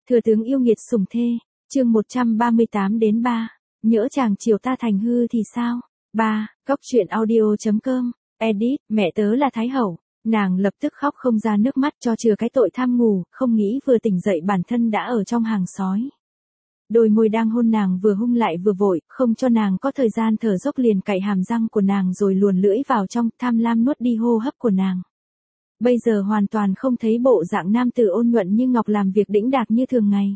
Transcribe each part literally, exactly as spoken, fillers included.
Thừa tướng yêu nghiệt sủng thê, chương một trăm ba mươi tám đến ba, nhỡ chàng chiều ta thành hư thì sao? ba, Góc truyện audio.com, edit, mẹ tớ là Thái Hậu, nàng lập tức khóc không ra nước mắt cho chừa cái tội tham ngủ, không nghĩ vừa tỉnh dậy bản thân đã ở trong hàng sói. Đôi môi đang hôn nàng vừa hung lại vừa vội, không cho nàng có thời gian thở dốc liền cạy hàm răng của nàng rồi luồn lưỡi vào trong, tham lam nuốt đi hô hấp của nàng. Bây giờ hoàn toàn không thấy bộ dạng nam tử ôn nhuận như ngọc làm việc đĩnh đạc như thường ngày.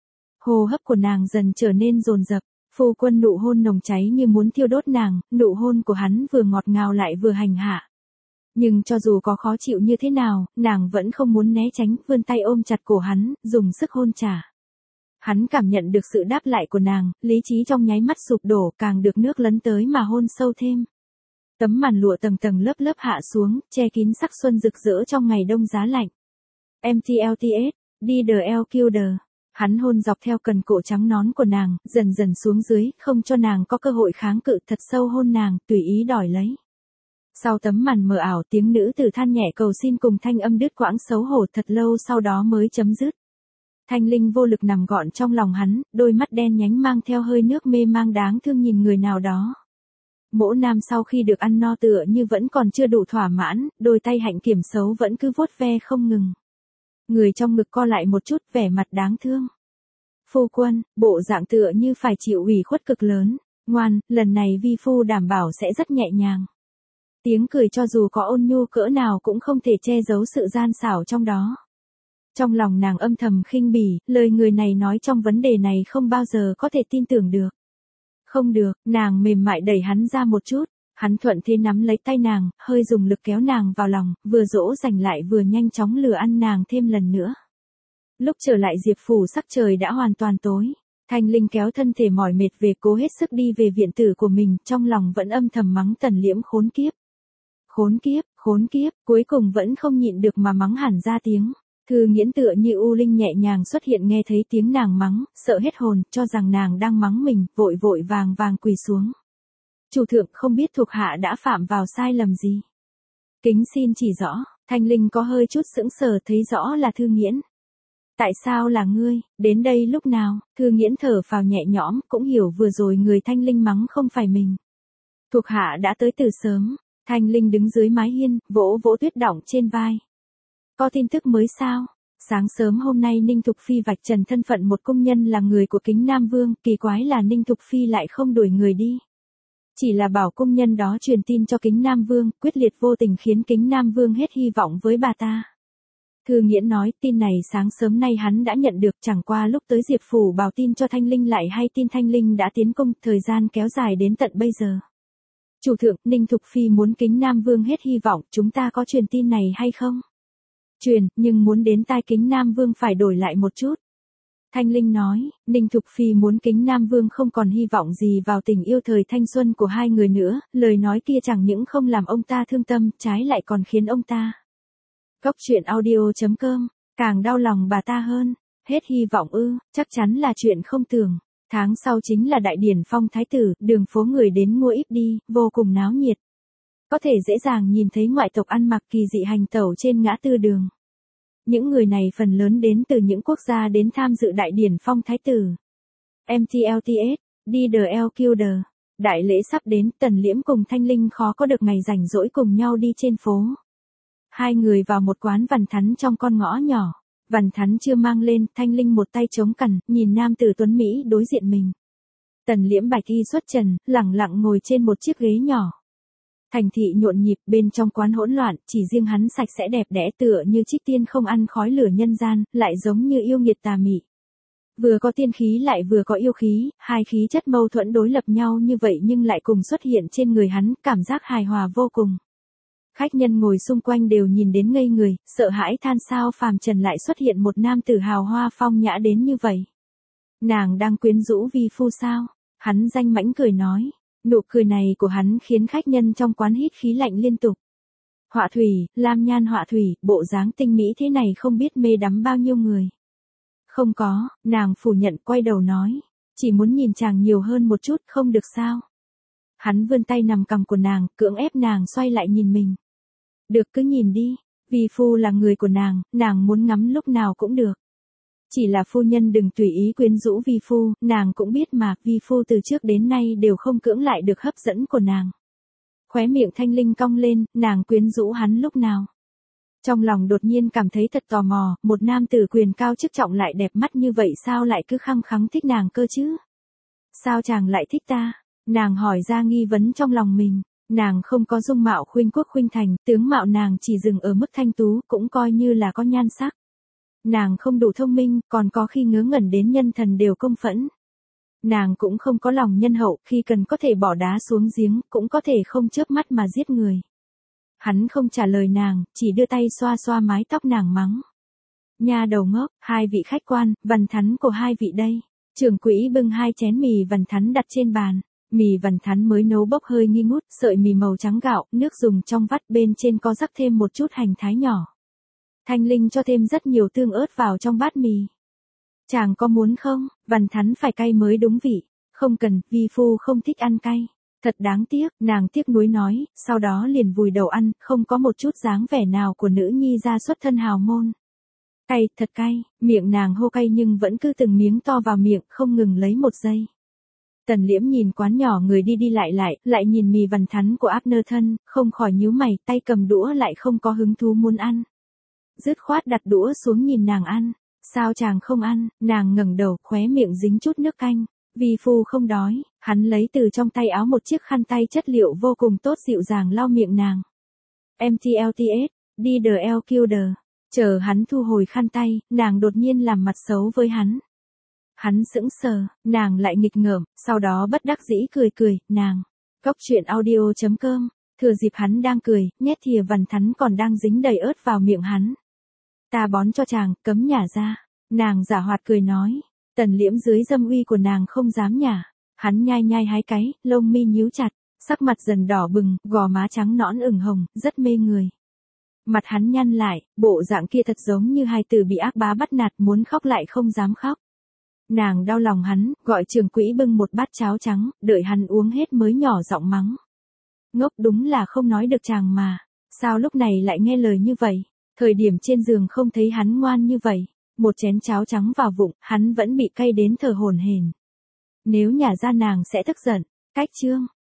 Hô hấp của nàng dần trở nên dồn dập, phu quân nụ hôn nồng cháy như muốn thiêu đốt nàng, nụ hôn của hắn vừa ngọt ngào lại vừa hành hạ. Nhưng cho dù có khó chịu như thế nào, nàng vẫn không muốn né tránh, vươn tay ôm chặt cổ hắn, dùng sức hôn trả. Hắn cảm nhận được sự đáp lại của nàng, lý trí trong nháy mắt sụp đổ, càng được nước lấn tới mà hôn sâu thêm. Tấm màn lụa tầng tầng lớp lớp hạ xuống, che kín sắc xuân rực rỡ trong ngày đông giá lạnh. em tê lờ tê ét, đi the L Killer. Hắn hôn dọc theo cần cổ trắng nón của nàng, dần dần xuống dưới, không cho nàng có cơ hội kháng cự, thật sâu hôn nàng, tùy ý đòi lấy. Sau tấm màn mờ ảo, tiếng nữ tử than nhẹ cầu xin cùng thanh âm đứt quãng xấu hổ thật lâu sau đó mới chấm dứt. Thanh Linh vô lực nằm gọn trong lòng hắn, đôi mắt đen nhánh mang theo hơi nước mê mang đáng thương nhìn người nào đó. Mỗ nam sau khi được ăn no tựa như vẫn còn chưa đủ thỏa mãn, đôi tay hạnh kiểm xấu vẫn cứ vuốt ve không ngừng. Người trong ngực co lại một chút, vẻ mặt đáng thương. Phu quân, bộ dạng tựa như phải chịu ủy khuất cực lớn, ngoan, lần này vi phu đảm bảo sẽ rất nhẹ nhàng. Tiếng cười cho dù có ôn nhu cỡ nào cũng không thể che giấu sự gian xảo trong đó. Trong lòng nàng âm thầm khinh bỉ, lời người này nói trong vấn đề này không bao giờ có thể tin tưởng được. Không được, nàng mềm mại đẩy hắn ra một chút, hắn thuận thế nắm lấy tay nàng, hơi dùng lực kéo nàng vào lòng, vừa dỗ dành lại vừa nhanh chóng lừa ăn nàng thêm lần nữa. Lúc trở lại Diệp phủ sắc trời đã hoàn toàn tối, Thanh Linh kéo thân thể mỏi mệt về cố hết sức đi về viện tử của mình, trong lòng vẫn âm thầm mắng Tần Liễm khốn kiếp. Khốn kiếp, khốn kiếp, cuối cùng vẫn không nhịn được mà mắng hẳn ra tiếng. Thư Nghiễn tựa như u linh nhẹ nhàng xuất hiện nghe thấy tiếng nàng mắng, sợ hết hồn, cho rằng nàng đang mắng mình, vội vội vàng vàng quỳ xuống. Chủ thượng không biết thuộc hạ đã phạm vào sai lầm gì. Kính xin chỉ rõ, Thanh Linh có hơi chút sững sờ thấy rõ là Thư Nghiễn. Tại sao là ngươi, đến đây lúc nào, Thư Nghiễn thở phào nhẹ nhõm, cũng hiểu vừa rồi người Thanh Linh mắng không phải mình. Thuộc hạ đã tới từ sớm, Thanh Linh đứng dưới mái hiên, vỗ vỗ tuyết đọng trên vai. Có tin tức mới sao? Sáng sớm hôm nay Ninh Thục Phi vạch trần thân phận một cung nhân là người của Kính Nam Vương, kỳ quái là Ninh Thục Phi lại không đuổi người đi. Chỉ là bảo cung nhân đó truyền tin cho Kính Nam Vương, quyết liệt vô tình khiến Kính Nam Vương hết hy vọng với bà ta. Thư Nghiễn nói tin này sáng sớm nay hắn đã nhận được, chẳng qua lúc tới Diệp phủ báo tin cho Thanh Linh lại hay tin Thanh Linh đã tiến cung, thời gian kéo dài đến tận bây giờ. Chủ thượng, Ninh Thục Phi muốn Kính Nam Vương hết hy vọng, chúng ta có truyền tin này hay không? Truyền, nhưng muốn đến tai Kính Nam Vương phải đổi lại một chút. Thanh Linh nói, Ninh Thục Phi muốn Kính Nam Vương không còn hy vọng gì vào tình yêu thời thanh xuân của hai người nữa, lời nói kia chẳng những không làm ông ta thương tâm, trái lại còn khiến ông ta. Góc truyện audio.com, càng đau lòng bà ta hơn, hết hy vọng ư, chắc chắn là chuyện không tưởng. Tháng sau chính là đại điển phong thái tử, đường phố người đến mua ít đi, vô cùng náo nhiệt. Có thể dễ dàng nhìn thấy ngoại tộc ăn mặc kỳ dị hành tẩu trên ngã tư đường. Những người này phần lớn đến từ những quốc gia đến tham dự đại điển phong thái tử. em tê lờ tê ét, đi the L Killer. Đại lễ sắp đến, Tần Liễm cùng Thanh Linh khó có được ngày rảnh rỗi cùng nhau đi trên phố. Hai người vào một quán vằn thắn trong con ngõ nhỏ. Vằn thắn chưa mang lên, Thanh Linh một tay chống cằm, nhìn nam tử tuấn Mỹ đối diện mình. Tần Liễm bạch y xuất trần, lẳng lặng ngồi trên một chiếc ghế nhỏ. Thành thị nhộn nhịp, bên trong quán hỗn loạn, chỉ riêng hắn sạch sẽ đẹp đẽ tựa như trích tiên không ăn khói lửa nhân gian, lại giống như yêu nghiệt tà mị. Vừa có tiên khí lại vừa có yêu khí, hai khí chất mâu thuẫn đối lập nhau như vậy nhưng lại cùng xuất hiện trên người hắn, cảm giác hài hòa vô cùng. Khách nhân ngồi xung quanh đều nhìn đến ngây người, sợ hãi than sao phàm trần lại xuất hiện một nam tử hào hoa phong nhã đến như vậy. Nàng đang quyến rũ vi phu sao? Hắn danh mãnh cười nói. Nụ cười này của hắn khiến khách nhân trong quán hít khí lạnh liên tục. Họa thủy, lam nhan họa thủy, bộ dáng tinh mỹ thế này không biết mê đắm bao nhiêu người. Không có, nàng phủ nhận quay đầu nói. Chỉ muốn nhìn chàng nhiều hơn một chút, không được sao? Hắn vươn tay nằm cằm của nàng, cưỡng ép nàng xoay lại nhìn mình. Được cứ nhìn đi, vi phu là người của nàng, nàng muốn ngắm lúc nào cũng được. Chỉ là phu nhân đừng tùy ý quyến rũ vi phu, nàng cũng biết mà, vi phu từ trước đến nay đều không cưỡng lại được hấp dẫn của nàng. Khóe miệng Thanh Linh cong lên, nàng quyến rũ hắn lúc nào? Trong lòng đột nhiên cảm thấy thật tò mò, một nam tử quyền cao chức trọng lại đẹp mắt như vậy sao lại cứ khăng khăng thích nàng cơ chứ? Sao chàng lại thích ta? Nàng hỏi ra nghi vấn trong lòng mình. Nàng không có dung mạo khuynh quốc khuynh thành, tướng mạo nàng chỉ dừng ở mức thanh tú, cũng coi như là có nhan sắc. Nàng không đủ thông minh, còn có khi ngớ ngẩn đến nhân thần đều công phẫn. Nàng cũng không có lòng nhân hậu, khi cần có thể bỏ đá xuống giếng, cũng có thể không chớp mắt mà giết người. Hắn không trả lời nàng, chỉ đưa tay xoa xoa mái tóc nàng mắng. Nha đầu ngốc, hai vị khách quan, vằn thắn của hai vị đây. Trưởng quỹ bưng hai chén mì vằn thắn đặt trên bàn. Mì vằn thắn mới nấu bốc hơi nghi ngút, sợi mì màu trắng gạo, nước dùng trong vắt bên trên có rắc thêm một chút hành thái nhỏ. Thanh Linh cho thêm rất nhiều tương ớt vào trong bát mì. Chàng có muốn không? Vằn thắn phải cay mới đúng vị. Không cần, vi phu không thích ăn cay. Thật đáng tiếc, nàng tiếc nuối nói, sau đó liền vùi đầu ăn, không có một chút dáng vẻ nào của nữ nhi ra xuất thân hào môn. Cay, thật cay, miệng nàng hô cay nhưng vẫn cứ từng miếng to vào miệng, không ngừng lấy một giây. Tần Liễm nhìn quán nhỏ người đi đi lại lại, lại nhìn mì vằn thắn của Abner thân, không khỏi nhíu mày, tay cầm đũa lại không có hứng thú muốn ăn. Dứt khoát đặt đũa xuống nhìn nàng ăn. Sao chàng không ăn? Nàng ngẩng đầu, khóe miệng dính chút nước canh. Vi phu không đói. Hắn lấy từ trong tay áo một chiếc khăn tay chất liệu vô cùng tốt dịu dàng lau miệng nàng. em tê lờ tê ét, đi the L Killer. Chờ hắn thu hồi khăn tay, nàng đột nhiên làm mặt xấu với hắn. Hắn sững sờ, nàng lại nghịch ngợm, sau đó bất đắc dĩ cười cười, nàng. Góc truyện audio chấm com, thừa dịp hắn đang cười, nhét thìa vằn thắn còn đang dính đầy ớt vào miệng hắn. Ta bón cho chàng, cấm nhả ra. Nàng giả hoạt cười nói. Tần Liễm dưới dâm uy của nàng không dám nhả. Hắn nhai nhai hai cái, lông mi nhíu chặt, sắc mặt dần đỏ bừng, gò má trắng nõn ửng hồng, rất mê người. Mặt hắn nhăn lại, bộ dạng kia thật giống như hai từ bị ác bá bắt nạt muốn khóc lại không dám khóc. Nàng đau lòng hắn, gọi trưởng quỹ bưng một bát cháo trắng, đợi hắn uống hết mới nhỏ giọng mắng. Ngốc đúng là không nói được chàng mà, sao lúc này lại nghe lời như vậy, thời điểm trên giường không thấy hắn ngoan như vậy, một chén cháo trắng vào bụng, hắn vẫn bị cay đến thở hổn hển. Nếu nhả ra nàng sẽ tức giận, cách chương.